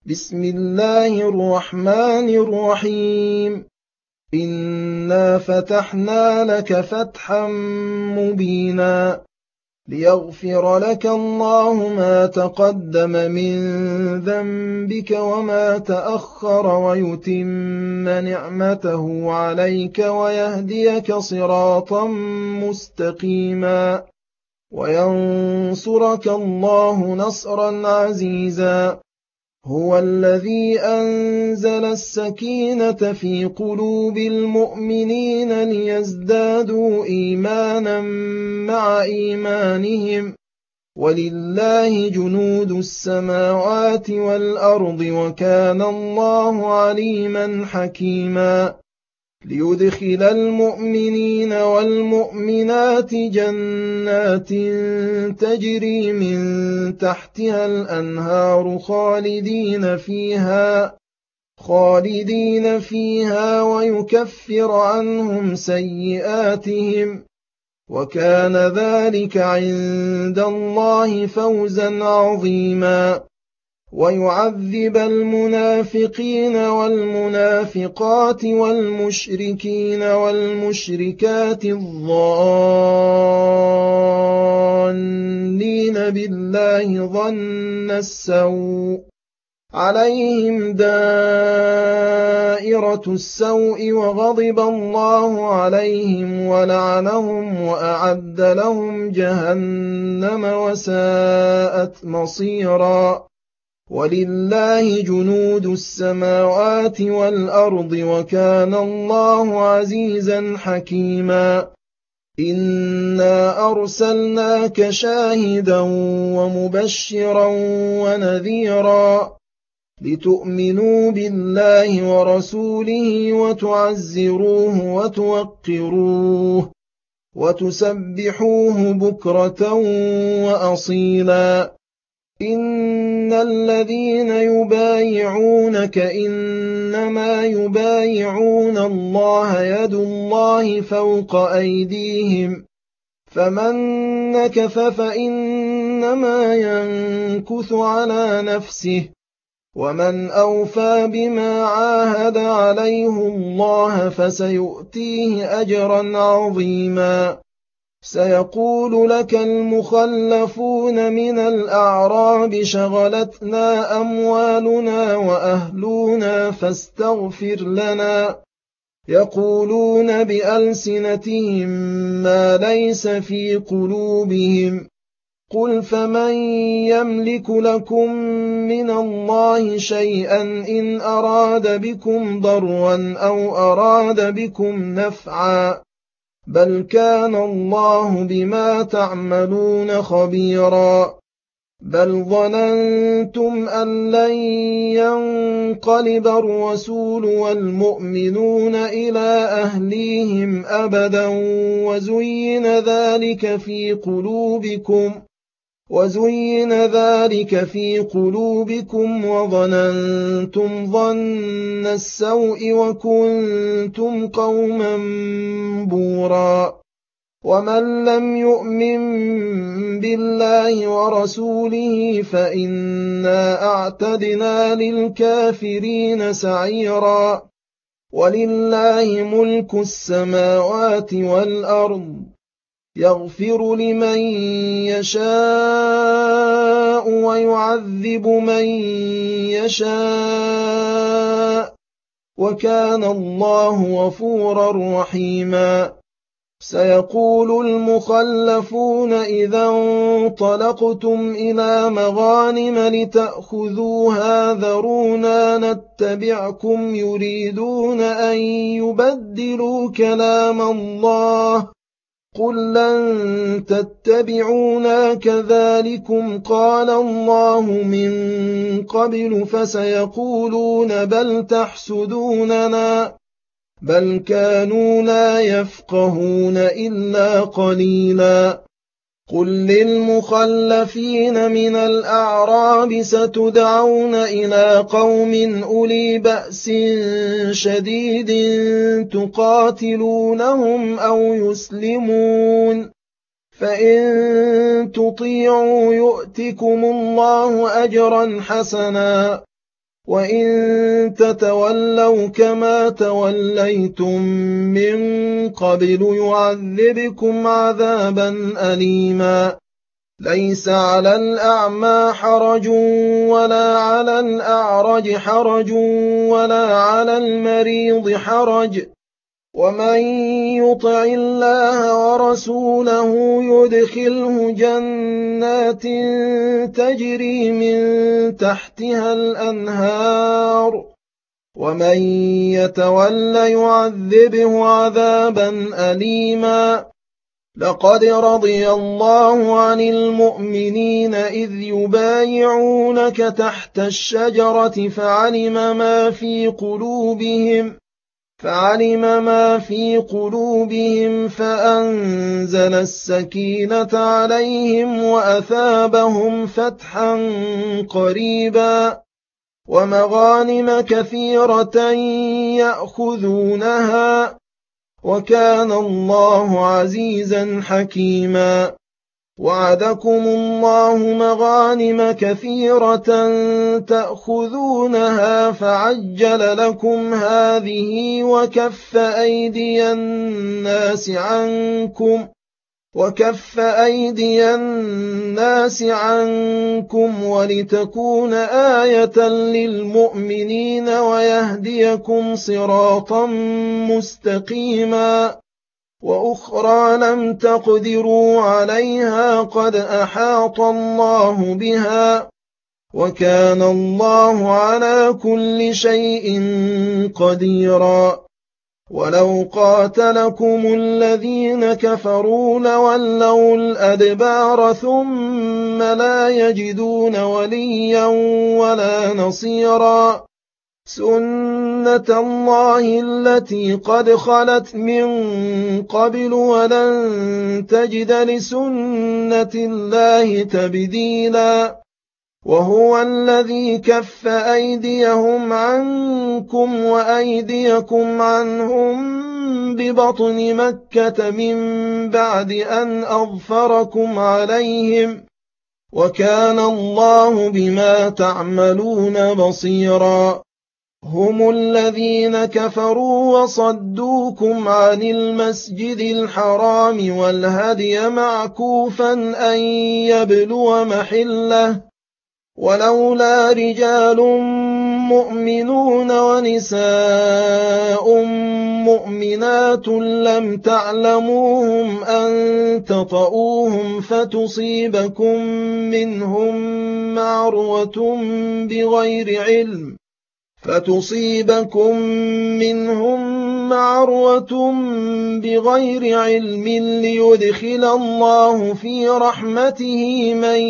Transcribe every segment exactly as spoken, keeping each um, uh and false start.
بسم الله الرحمن الرحيم إنا فتحنا لك فتحا مبينا ليغفر لك الله ما تقدم من ذنبك وما تأخر ويتم نعمته عليك ويهديك صراطا مستقيما وينصرك الله نصرا عزيزا هو الذي أنزل السكينة في قلوب المؤمنين ليزدادوا إيمانا مع إيمانهم ولله جنود السماوات والأرض وكان الله عليما حكيما ليدخل المؤمنين والمؤمنات جنات تجري من تحتها الأنهار خالدين فيها خالدين فيها ويكفر عنهم سيئاتهم وكان ذلك عند الله فوزا عظيما ويعذب المنافقين والمنافقات والمشركين والمشركات الظانين بالله ظن السوء عليهم دائرة السوء وغضب الله عليهم ولعنهم وأعد لهم جهنم وساءت مصيرا ولله جنود السماوات والأرض وكان الله عزيزا حكيما إنا أرسلناك شاهدا ومبشرا ونذيرا لتؤمنوا بالله ورسوله وتعزروه وتوقروه وتسبحوه بكرة وأصيلا إن الذين يبايعونك إنما يبايعون الله يد الله فوق أيديهم فمن نكث فإنما ينكث على نفسه ومن أوفى بما عاهد عليه الله فسيؤتيه أجرا عظيما سيقول لك المخلفون من الأعراب شغلتنا أموالنا وأهلنا فاستغفر لنا يقولون بألسنتهم ما ليس في قلوبهم قل فمن يملك لكم من الله شيئا إن أراد بكم ضرا أو أراد بكم نفعا بل كان الله بما تعملون خبيرا بل ظننتم أن لن ينقلب الرسول والمؤمنون إلى أهليهم أبدا وزين ذلك في قلوبكم وزين ذلك في قلوبكم وظننتم ظن السوء وكنتم قوما بورا ومن لم يؤمن بالله ورسوله فإنا أعتدنا للكافرين سعيرا ولله ملك السماوات والأرض يغفر لمن يشاء ويعذب من يشاء وكان الله غفورا رحيما سيقول المخلفون إذا انطلقتم إلى مغانم لتأخذوها ذرونا نتبعكم يريدون أن يبدلوا كلام الله قل لن تتبعونا كذلكم قال الله من قبل فسيقولون بل تحسدوننا بل كانوا لا يفقهون إلا قليلا قل للمخلفين من الأعراب ستدعون إلى قوم أولي بأس شديد تقاتلونهم أو يسلمون فإن تطيعوا يؤتكم الله أجرا حسنا وإن تتولوا كما توليتم من قبل يعذبكم عذابا أليما ليس على الأعمى حرج ولا على الأعرج حرج ولا على المريض حرج ومن يطع الله ورسوله يدخله جنات تجري من تحتها الأنهار ومن يتول يعذبه عذابا أليما لقد رضي الله عن المؤمنين إذ يبايعونك تحت الشجرة فعلم ما في قلوبهم فعلم ما في قلوبهم فأنزل السكينة عليهم وأثابهم فتحا قريبا ومغانم كثيرة يأخذونها وكان الله عزيزا حكيما وعدكم الله مغانم كثيرة تأخذونها فعجل لكم هذه وكف أيدي الناس عنكم وكف أيدي الناس عنكم ولتكون آية للمؤمنين ويهديكم صراطا مستقيما وأخرى لم تقدروا عليها قد أحاط الله بها وكان الله على كل شيء قديرا ولو قاتلكم الذين كفروا لولوا الأدبار ثم لا يجدون وليا ولا نصيرا سنة الله التي قد خلت من قبل ولن تجد لسنة الله تبديلا وهو الذي كف أيديهم عنكم وأيديكم عنهم ببطن مكة من بعد أن أظفركم عليهم وكان الله بما تعملون بصيرا هم الذين كفروا وصدوكم عن المسجد الحرام والهدي معكوفا أن يبلغ محله ولولا رجال مؤمنون ونساء مؤمنات لم تعلموهم أن تطؤوهم فتصيبكم منهم معرة بغير علم فتصيبكم منهم معرة بغير علم ليدخل الله في رحمته من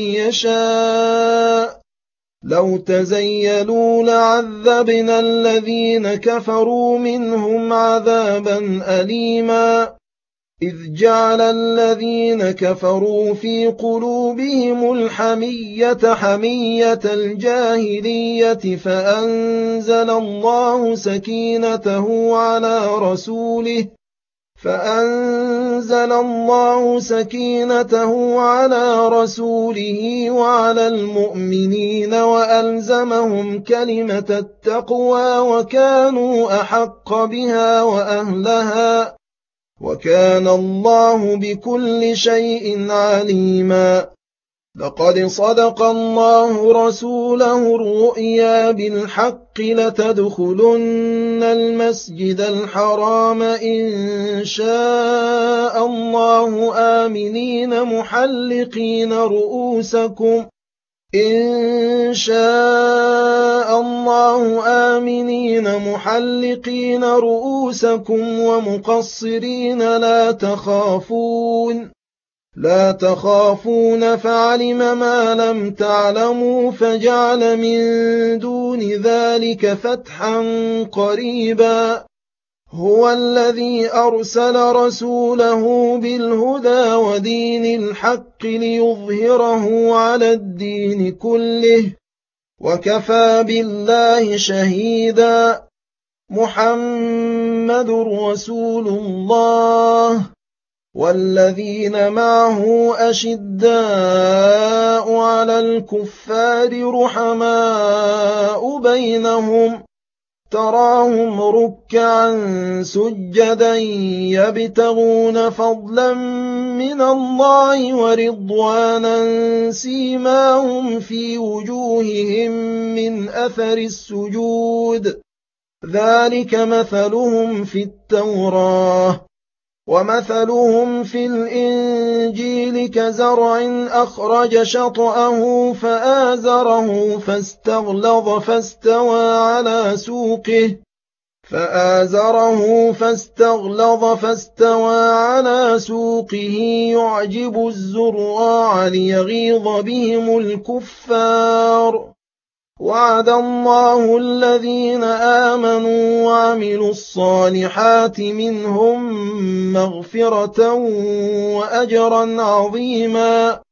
يشاء لو تزيلوا لعذبنا الذين كفروا منهم عذابا أليما إذ جعل الذين كفروا في قلوبهم الحمية حمية الجاهلية فأنزل الله سكينته على رسوله فأنزل الله سكينته على رسوله وعلى المؤمنين وألزمهم كلمة التقوى وكانوا أحق بها وأهلها وكان الله بكل شيء عليما لقد صدق الله رسوله الرؤيا بالحق لتدخلن المسجد الحرام إن شاء الله آمنين محلقين رؤوسكم إن شاء الله آمنين محلقين رؤوسكم ومقصرين لا تخافون لا تخافون فعلم ما لم تعلموا فجعل من دون ذلك فتحا قريبا هو الذي أرسل رسوله بالهدى ودين الحق ليظهره على الدين كله وكفى بالله شهيدا محمد رسول الله والذين معه أشداء على الكفار رحماء بينهم تراهم ركعا سجدا يبتغون فضلا من الله ورضوانا سيماهم في وجوههم من أثر السجود ذلك مثلهم في التوراة ومثلهم في الإنجيل كزرع أخرج شطأه فآزره فاستغلظ فاستوى على سوقه فآزره فاستغلظ فاستوى على سوقه يعجب الزراع ليغيظ بهم الكفار وعد الله الذين آمنوا وعملوا الصالحات منهم مغفرة وأجرا عظيما